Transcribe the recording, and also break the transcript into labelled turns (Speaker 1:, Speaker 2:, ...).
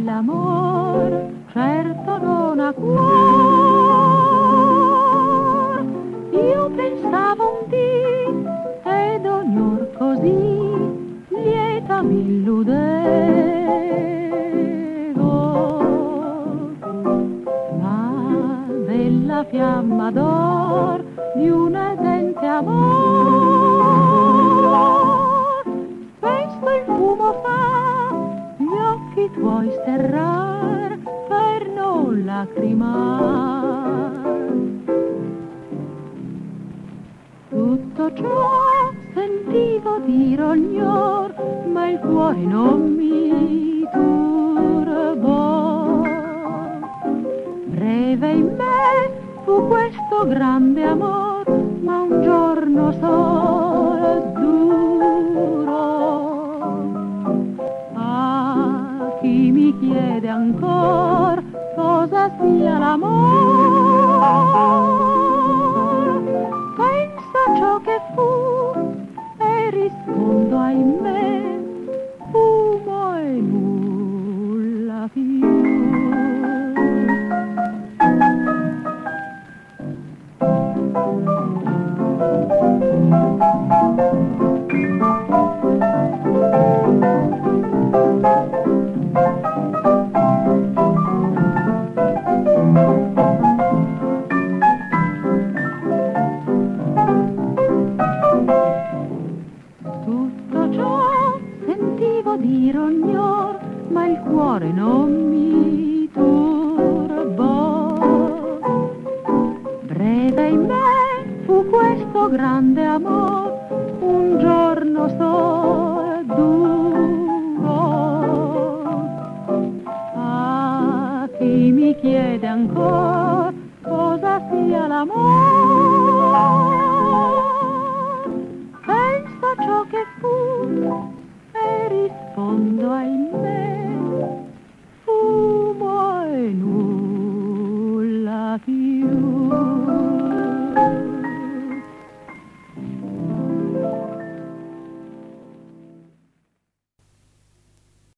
Speaker 1: l'amor certo non ha cuor. Io pensavo un dì ed ognor così lieta mi illudevo, ma della fiamma d'or di un esente amor questo il fumo fa gli occhi tuoi sterrar per non lacrimar. Tutto ciò sentivo dire ognor, ma il cuore non mi turbò. Breve in me fu questo grande amor, ma un giorno solo durò. Ah, chi mi chiede ancor cosa sia l'amor, penso a ciò che fu e rispondo ahimè fumo e nulla più. Tutto ciò sentivo dire ognor, ma il cuore non mi turbò. Breve in me fu questo grande amor, un giorno solo durò. Ah, chi mi chiede ancora cosa sia l'amor,